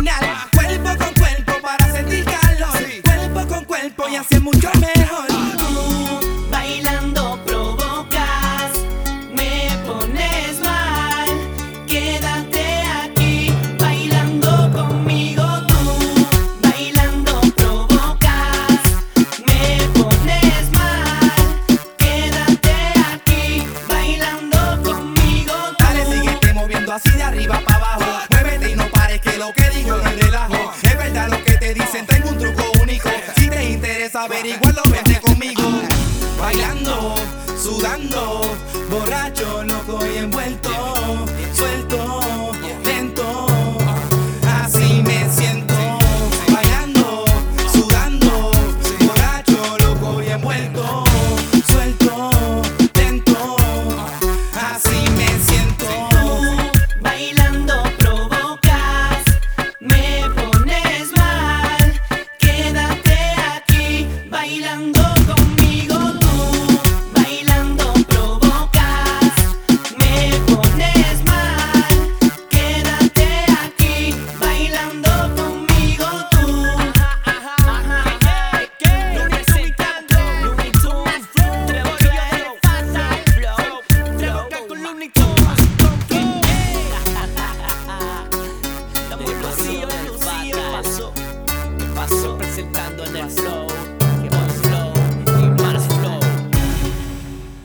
original. Cuerpo con cuerpo para sentir calor. Cuerpo con cuerpo y así es mucho mejor. Tú bailando provocas, me pones mal. Quédate aquí bailando conmigo. Tú bailando provocas, me pones mal. Quédate aquí bailando conmigo. Dale, síguete moviendo así de arriba para abajo. Muévete y no pares, que lo que digo no es relajo. Es verdad lo que te dicen, tengo un truco único. Si te interesa averiguarlo, vente conmigo. Bailando, sudando, borracho, loco